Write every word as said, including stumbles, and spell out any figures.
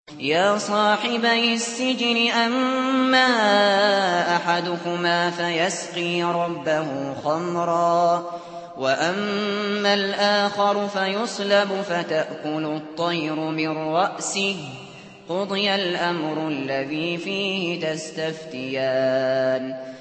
يا صاحبي السجن أما أحدكما فيسقي ربه خمرا وأما الآخر فيصلب فتأكل الطير من رأسه قضي الأمر الذي فيه تستفتيان